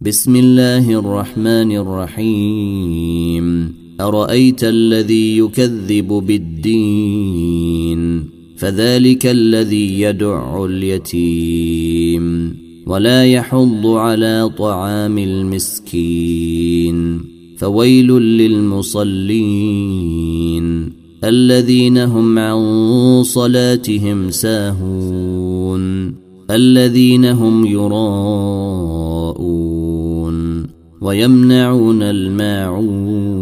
بسم الله الرحمن الرحيم أرأيت الذي يكذب بالدين فذلك الذي يدع اليتيم ولا يحض على طعام المسكين فويل للمصلين الذين هم عن صلاتهم ساهون الذين هم يراءون ويمنعون الماعون